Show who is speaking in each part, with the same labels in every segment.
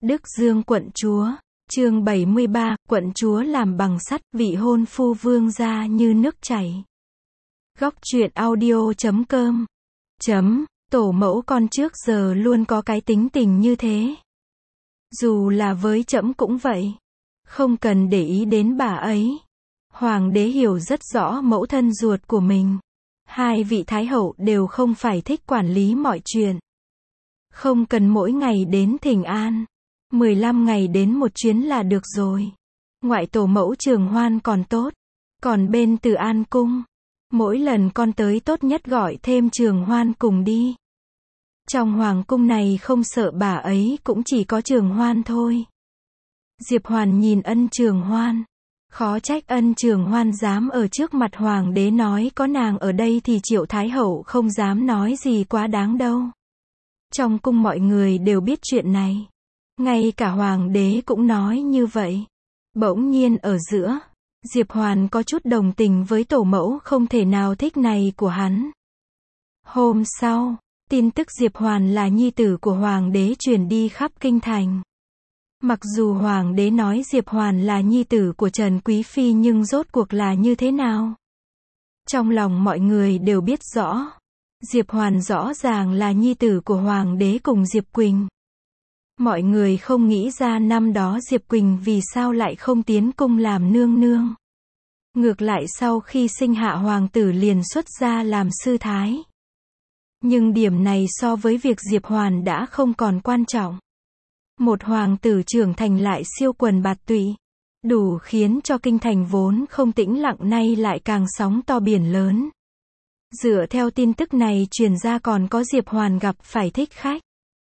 Speaker 1: Đức Dương quận chúa, chương 73, quận chúa làm bằng sắt, vị hôn phu vương gia như nước chảy. Góc truyện audio.com. Tổ mẫu con trước giờ luôn có cái tính tình như thế. Dù là với trẫm cũng vậy. Không cần để ý đến bà ấy. Hoàng đế hiểu rất rõ mẫu thân ruột của mình. Hai vị thái hậu đều không phải thích quản lý mọi chuyện. Không cần mỗi ngày đến thỉnh an. 15 ngày đến một chuyến là được rồi. Ngoại tổ mẫu Trường Hoan còn tốt. Còn bên Từ An cung, mỗi lần con tới tốt nhất gọi thêm Trường Hoan cùng đi. Trong hoàng cung này không sợ bà ấy cũng chỉ có Trường Hoan thôi. Diệp Hoàn nhìn Ân Trường Hoan. Khó trách Ân Trường Hoan dám ở trước mặt hoàng đế nói có nàng ở đây thì Triệu Thái Hậu không dám nói gì quá đáng đâu. Trong cung mọi người đều biết chuyện này. Ngay cả hoàng đế cũng nói như vậy. Bỗng nhiên ở giữa, Diệp Hoàn có chút đồng tình với tổ mẫu không thể nào thích này của hắn. Hôm sau, tin tức Diệp Hoàn là nhi tử của hoàng đế truyền đi khắp kinh thành. Mặc dù hoàng đế nói Diệp Hoàn là nhi tử của Trần Quý Phi nhưng rốt cuộc là như thế nào? Trong lòng mọi người đều biết rõ. Diệp Hoàn rõ ràng là nhi tử của hoàng đế cùng Diệp Quỳnh. Mọi người không nghĩ ra năm đó Diệp Quỳnh vì sao lại không tiến cung làm nương nương. Ngược lại sau khi sinh hạ hoàng tử liền xuất gia làm sư thái. Nhưng điểm này so với việc Diệp Hoàn đã không còn quan trọng. Một hoàng tử trưởng thành lại siêu quần bạt tụy, đủ khiến cho kinh thành vốn không tĩnh lặng nay lại càng sóng to biển lớn. Dựa theo tin tức này truyền ra còn có Diệp Hoàn gặp phải thích khách.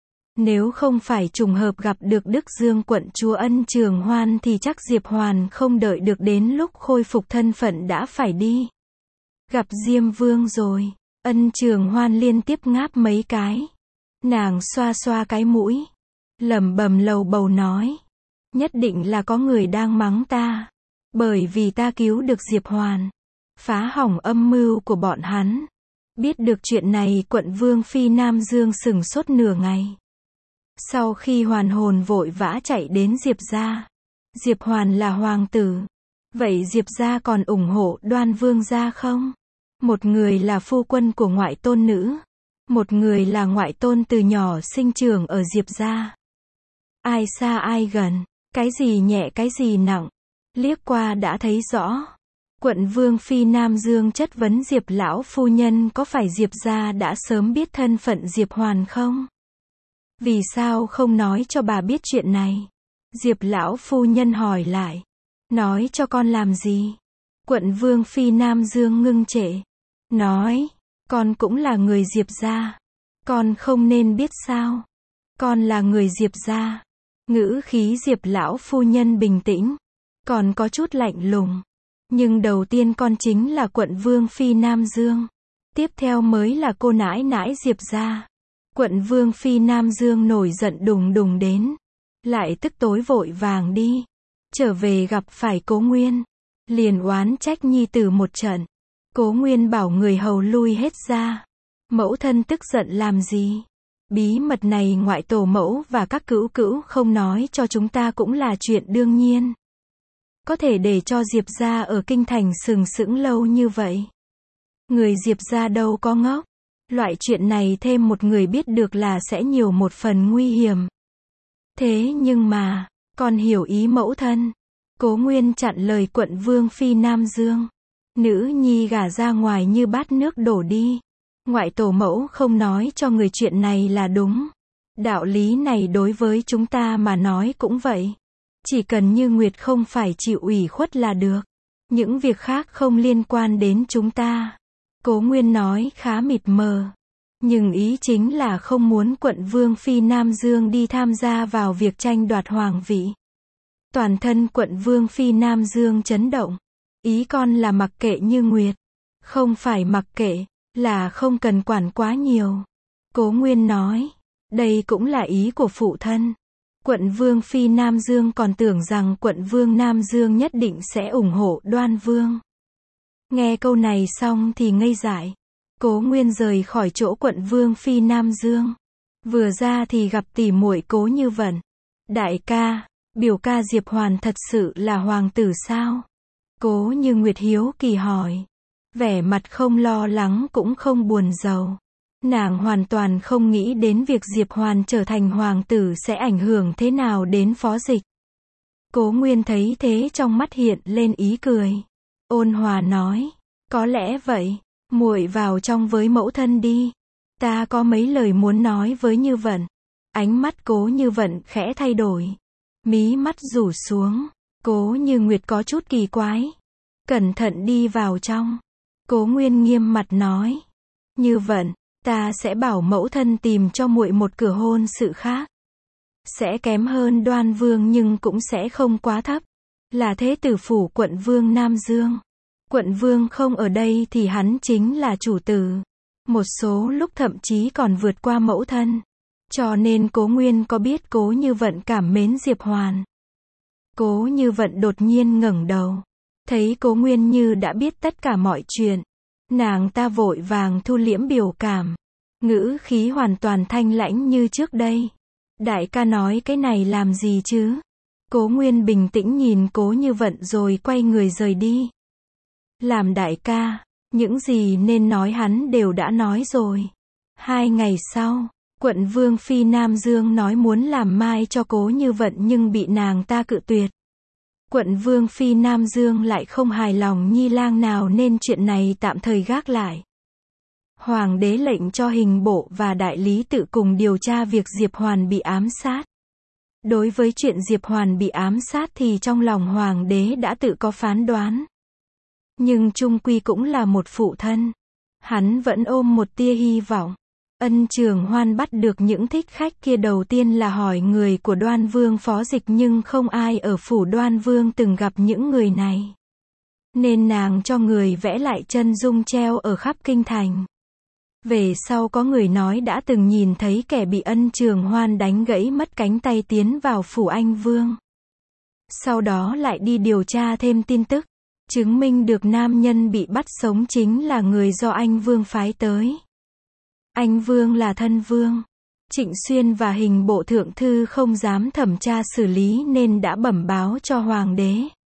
Speaker 1: Nếu không phải trùng hợp gặp được Đức Dương quận chúa Ân Trường Hoan thì chắc Diệp Hoàn không đợi được đến lúc khôi phục thân phận đã phải đi. Gặp Diêm Vương rồi. Ân Trường Hoan liên tiếp ngáp mấy cái. Nàng xoa xoa cái mũi. Lẩm bẩm lầu bầu nói. Nhất định là có người đang mắng ta. Bởi vì ta cứu được Diệp Hoàn. Phá hỏng âm mưu của bọn hắn. Biết được chuyện này quận Vương Phi Nam Dương sửng sốt nửa ngày. Sau khi hoàn hồn vội vã chạy đến Diệp gia. Diệp Hoàn là hoàng tử. Vậy Diệp gia còn ủng hộ Đoan Vương gia không? Một người là phu quân của ngoại tôn nữ. Một người là ngoại tôn từ nhỏ sinh trưởng ở Diệp gia. Ai xa ai gần. Cái gì nhẹ cái gì nặng. Liếc qua đã thấy rõ. Quận Vương Phi Nam Dương chất vấn Diệp lão phu nhân có phải Diệp gia đã sớm biết thân phận Diệp Hoàn không? Vì sao không nói cho bà biết chuyện này? Diệp lão phu nhân hỏi lại. Nói cho con làm gì? Quận Vương Phi Nam Dương ngưng trệ. Nói, con cũng là người Diệp gia. Con không nên biết sao? Con là người Diệp gia. Ngữ khí Diệp lão phu nhân bình tĩnh. Còn có chút lạnh lùng. Nhưng đầu tiên con chính là quận Vương Phi Nam Dương. Tiếp theo mới là cô nãi nãi Diệp gia. Quận Vương Phi Nam Dương nổi giận đùng đùng đến. Lại tức tối vội vàng đi. Trở về gặp phải Cố Nguyên. Liền oán trách nhi tử một trận. Cố Nguyên bảo người hầu lui hết ra. Mẫu thân tức giận làm gì? Bí mật này ngoại tổ mẫu và các cữu cữu không nói cho chúng ta cũng là chuyện đương nhiên. Có thể để cho Diệp gia ở kinh thành sừng sững lâu như vậy. Người Diệp gia đâu có ngốc. Loại chuyện này thêm một người biết được là sẽ nhiều một phần nguy hiểm. Thế nhưng mà, con hiểu ý mẫu thân. Cố Nguyên chặn lời quận Vương Phi Nam Dương. Nữ nhi gả ra ngoài như bát nước đổ đi. Ngoại tổ mẫu không nói cho người chuyện này là đúng. Đạo lý này đối với chúng ta mà nói cũng vậy. Chỉ cần Như Nguyệt không phải chịu ủy khuất là được. Những việc khác không liên quan đến chúng ta. Cố Nguyên nói khá mịt mờ. Nhưng ý chính là không muốn quận Vương Phi Nam Dương đi tham gia vào việc tranh đoạt hoàng vị. Toàn thân quận Vương Phi Nam Dương chấn động. Ý con là mặc kệ Như Nguyệt. Không phải mặc kệ, là không cần quản quá nhiều. Cố Nguyên nói. Đây cũng là ý của phụ thân. Quận Vương Phi Nam Dương còn tưởng rằng quận Vương Nam Dương nhất định sẽ ủng hộ Đoan Vương. Nghe câu này xong thì ngây dại. Cố Nguyên rời khỏi chỗ quận Vương Phi Nam Dương. Vừa ra thì gặp tỷ muội Cố Như Vận. Đại ca, biểu ca Diệp Hoàn thật sự là hoàng tử sao? Cố Như Nguyệt hiếu kỳ hỏi. Vẻ mặt không lo lắng cũng không buồn rầu. Nàng hoàn toàn không nghĩ đến việc Diệp Hoàn trở thành hoàng tử sẽ ảnh hưởng thế nào đến Phó Dịch. Cố Nguyên thấy thế trong mắt hiện lên ý cười. Ôn hòa nói, có lẽ vậy, muội vào trong với mẫu thân đi. Ta có mấy lời muốn nói với Như Vận. Ánh mắt Cố Như Vận khẽ thay đổi. Mí mắt rủ xuống. Cố Như Nguyệt có chút kỳ quái. Cẩn thận đi vào trong. Cố Nguyên nghiêm mặt nói. Như Vận, ta sẽ bảo mẫu thân tìm cho muội một cửa hôn sự khác. Sẽ kém hơn Đoan Vương nhưng cũng sẽ không quá thấp. Là thế tử phủ quận vương Nam Dương. Quận vương không ở đây thì hắn chính là chủ tử. Một số lúc thậm chí còn vượt qua mẫu thân. Cho nên Cố Nguyên có biết Cố Như Vận cảm mến Diệp Hoàn. Cố Như Vận đột nhiên ngẩng đầu. Thấy Cố Nguyên như đã biết tất cả mọi chuyện. Nàng ta vội vàng thu liễm biểu cảm. Ngữ khí hoàn toàn thanh lãnh như trước đây. Đại ca nói cái này làm gì chứ? Cố Nguyên bình tĩnh nhìn Cố Như Vận rồi quay người rời đi. Làm đại ca, những gì nên nói hắn đều đã nói rồi. 2 ngày sau, quận vương phi Nam Dương nói muốn làm mai cho Cố Như Vận nhưng bị nàng ta cự tuyệt. Quận vương phi Nam Dương lại không hài lòng nhi lang nào nên chuyện này tạm thời gác lại. Hoàng đế lệnh cho hình bộ và đại lý tự cùng điều tra việc Diệp Hoàn bị ám sát. Đối với chuyện Diệp Hoàn bị ám sát thì trong lòng hoàng đế đã tự có phán đoán. Nhưng chung quy cũng là một phụ thân. Hắn vẫn ôm một tia hy vọng. Ân Trường Hoan bắt được những thích khách kia đầu tiên là hỏi người của Đoan Vương Phó Dịch nhưng không ai ở phủ Đoan Vương từng gặp những người này. Nên nàng cho người vẽ lại chân dung treo ở khắp kinh thành. Về sau có người nói đã từng nhìn thấy kẻ bị Ân Trường Hoan đánh gãy mất cánh tay tiến vào phủ Anh Vương. Sau đó lại đi điều tra thêm tin tức, chứng minh được nam nhân bị bắt sống chính là người do Anh Vương phái tới. Anh Vương là thân vương. Trịnh Xuyên và hình bộ thượng thư không dám thẩm tra xử lý nên đã bẩm báo cho hoàng đế.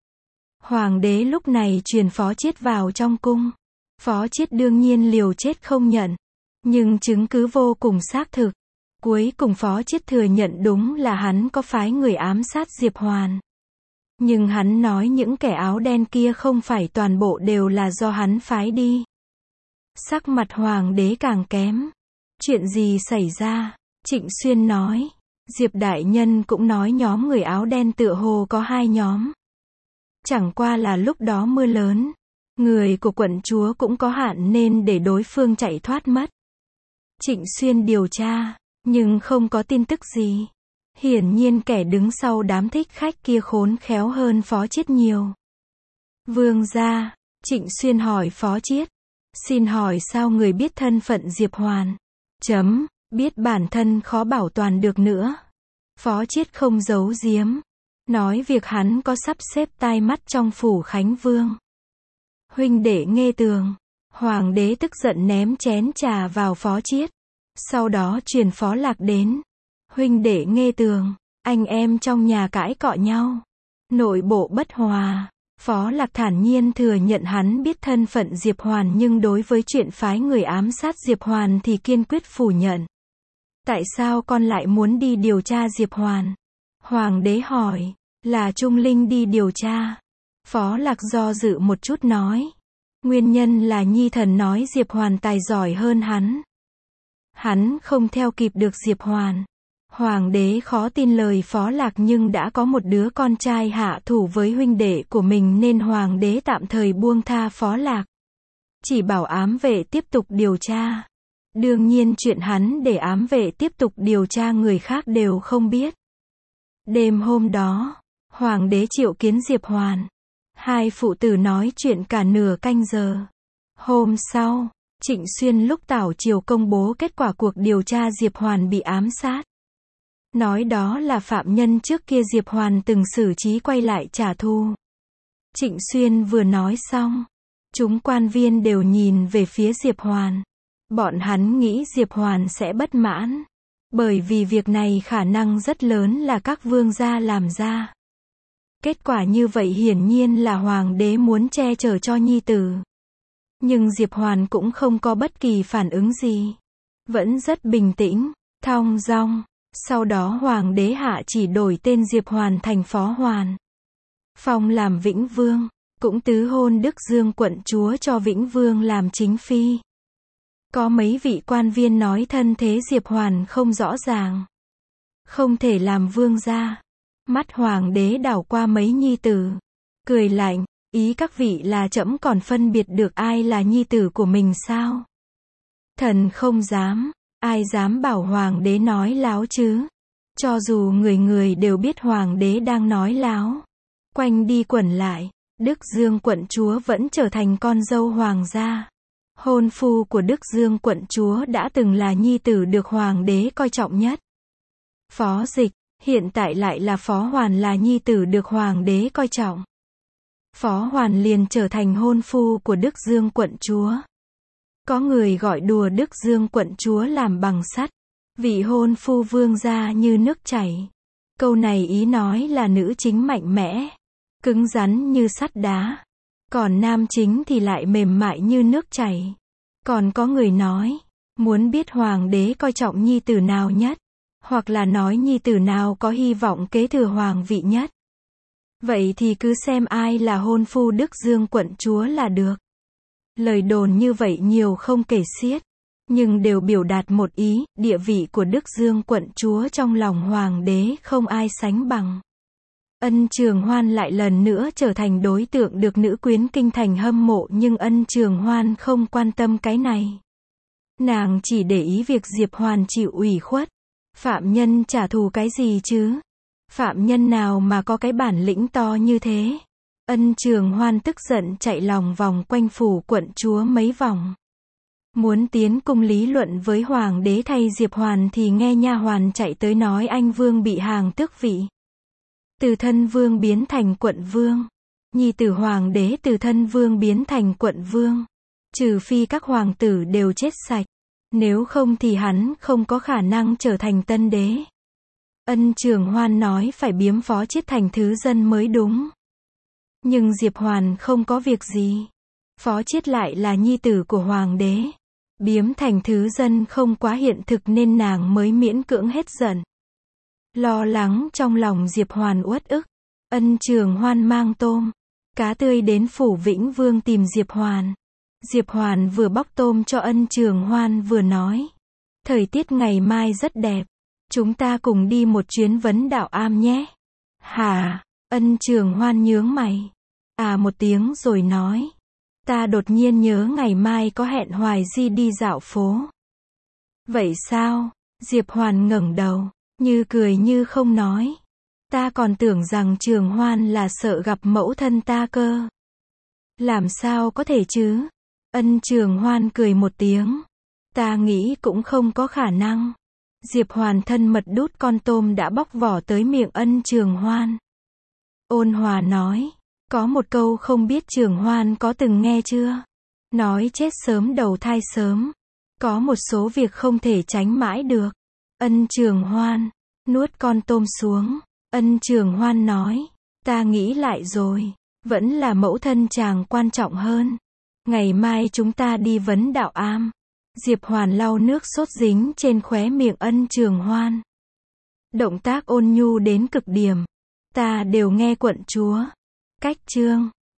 Speaker 1: Hoàng đế lúc này truyền Phó Chiết vào trong cung. Phó Chiết đương nhiên liều chết không nhận. Nhưng chứng cứ vô cùng xác thực. Cuối cùng Phó Chiết thừa nhận đúng là hắn có phái người ám sát Diệp Hoàn. Nhưng hắn nói những kẻ áo đen kia không phải toàn bộ đều là do hắn phái đi. Sắc mặt hoàng đế càng kém. Chuyện gì xảy ra? Trịnh Xuyên nói. Diệp đại nhân cũng nói nhóm người áo đen tựa hồ có 2 nhóm. Chẳng qua là lúc đó mưa lớn. Người của quận chúa cũng có hạn nên để đối phương chạy thoát mất. Trịnh Xuyên điều tra, nhưng không có tin tức gì. Hiển nhiên kẻ đứng sau đám thích khách kia khốn khéo hơn Phó Chiết nhiều. Vương gia, Trịnh Xuyên hỏi Phó Chiết. Xin hỏi sao người biết thân phận Diệp Hoàn? Biết bản thân khó bảo toàn được nữa. Phó Chiết không giấu giếm. Nói việc hắn có sắp xếp tai mắt trong phủ Khánh Vương. Huynh đệ Nghê Tường. Hoàng đế tức giận ném chén trà vào Phó Chiết. Sau đó truyền Phó Lạc đến. Huynh đệ Nghê Tường, anh em trong nhà cãi cọ nhau. Nội bộ bất hòa. Phó Lạc thản nhiên thừa nhận hắn biết thân phận Diệp Hoàn nhưng đối với chuyện phái người ám sát Diệp Hoàn thì kiên quyết phủ nhận. Tại sao con lại muốn đi điều tra Diệp Hoàn? Hoàng đế hỏi. Là Trung Linh đi điều tra. Phó Lạc do dự một chút nói. Nguyên nhân là Nhi thần nói Diệp Hoàn tài giỏi hơn hắn. Hắn không theo kịp được Diệp Hoàn. Hoàng đế khó tin lời Phó Lạc nhưng đã có một đứa con trai hạ thủ với huynh đệ của mình nên hoàng đế tạm thời buông tha Phó Lạc. Chỉ bảo ám vệ tiếp tục điều tra. Đương nhiên chuyện hắn để ám vệ tiếp tục điều tra người khác đều không biết. Đêm hôm đó, hoàng đế triệu kiến Diệp Hoàn. 2 phụ tử nói chuyện cả nửa canh giờ. Hôm sau, Trịnh Xuyên lúc tảo triều công bố kết quả cuộc điều tra Diệp Hoàn bị ám sát. Nói đó là phạm nhân trước kia Diệp Hoàn từng xử trí quay lại trả thù. Trịnh Xuyên vừa nói xong, chúng quan viên đều nhìn về phía Diệp Hoàn. Bọn hắn nghĩ Diệp Hoàn sẽ bất mãn. Bởi vì việc này khả năng rất lớn là các vương gia làm ra. Kết quả như vậy hiển nhiên là hoàng đế muốn che chở cho nhi tử. Nhưng Diệp Hoàn cũng không có bất kỳ phản ứng gì. Vẫn rất bình tĩnh, thong dong. Sau đó hoàng đế hạ chỉ đổi tên Diệp Hoàn thành Phó Hoàn. Phong làm Vĩnh Vương, cũng tứ hôn Đức Dương quận chúa cho Vĩnh Vương làm chính phi. Có mấy vị quan viên nói thân thế Diệp Hoàn không rõ ràng, không thể làm vương gia. Mắt hoàng đế đảo qua mấy nhi tử, cười lạnh, ý các vị là trẫm còn phân biệt được ai là nhi tử của mình sao? Thần không dám, ai dám bảo hoàng đế nói láo chứ? Cho dù người người đều biết hoàng đế đang nói láo. Quanh đi quẩn lại, Đức Dương quận chúa vẫn trở thành con dâu hoàng gia. Hôn phu của Đức Dương quận chúa đã từng là nhi tử được hoàng đế coi trọng nhất. Phó Dịch, hiện tại lại là Phó Hoàn là nhi tử được hoàng đế coi trọng. Phó Hoàn liền trở thành hôn phu của Đức Dương quận chúa. Có người gọi đùa Đức Dương quận chúa làm bằng sắt, vị hôn phu vương gia như nước chảy. Câu này ý nói là nữ chính mạnh mẽ, cứng rắn như sắt đá. Còn nam chính thì lại mềm mại như nước chảy. Còn có người nói, muốn biết hoàng đế coi trọng nhi tử nào nhất, hoặc là nói nhi tử nào có hy vọng kế thừa hoàng vị nhất. Vậy thì cứ xem ai là hôn phu Đức Dương quận chúa là được. Lời đồn như vậy nhiều không kể xiết, nhưng đều biểu đạt một ý, địa vị của Đức Dương quận chúa trong lòng hoàng đế không ai sánh bằng. Ân Trường Hoan lại lần nữa trở thành đối tượng được nữ quyến kinh thành hâm mộ, nhưng Ân Trường Hoan không quan tâm cái này. Nàng chỉ để ý việc Diệp Hoàn chịu ủy khuất. Phạm nhân trả thù cái gì chứ? Phạm nhân nào mà có cái bản lĩnh to như thế? Ân Trường Hoan tức giận chạy lòng vòng quanh phủ quận chúa mấy vòng. Muốn tiến cung lý luận với hoàng đế thay Diệp Hoàn thì nghe nha hoàn chạy tới nói anh vương bị hàng tước vị. Từ thân vương biến thành quận vương. Nhi tử hoàng đế từ thân vương biến thành quận vương. Trừ phi các hoàng tử đều chết sạch. Nếu không thì hắn không có khả năng trở thành tân đế. Ân Trường Hoan nói phải biếm Phó Chiết thành thứ dân mới đúng. Nhưng Diệp Hoàn không có việc gì. Phó Chiết lại là nhi tử của hoàng đế. Biếm thành thứ dân không quá hiện thực nên nàng mới miễn cưỡng hết giận. Lo lắng trong lòng Diệp Hoàn uất ức. Ân Trường Hoan mang tôm, cá tươi đến phủ Vĩnh Vương tìm Diệp Hoàn. Diệp Hoàn vừa bóc tôm cho Ân Trường Hoan vừa nói. Thời tiết ngày mai rất đẹp. Chúng ta cùng đi một chuyến vấn đạo am nhé. Hả? Ân Trường Hoan nhướng mày. À một tiếng rồi nói. Ta đột nhiên nhớ ngày mai có hẹn Hoài Di đi dạo phố. Vậy sao? Diệp Hoàn ngẩng đầu, như cười như không nói. Ta còn tưởng rằng Trường Hoan là sợ gặp mẫu thân ta cơ. Làm sao có thể chứ? Ân Trường Hoan cười một tiếng. Ta nghĩ cũng không có khả năng. Diệp Hoàn thân mật đút con tôm đã bóc vỏ tới miệng Ân Trường Hoan. Ôn hòa nói. Có một câu không biết Trường Hoan có từng nghe chưa? Nói chết sớm đầu thai sớm. Có một số việc không thể tránh mãi được. Ân Trường Hoan nuốt con tôm xuống. Ân Trường Hoan nói. Ta nghĩ lại rồi. Vẫn là mẫu thân chàng quan trọng hơn. Ngày mai chúng ta đi vấn đạo am. Diệp Hoàn lau nước sốt dính trên khóe miệng Ân Trường Hoan. Động tác ôn nhu đến cực điểm. Ta đều nghe quận chúa. Cách chương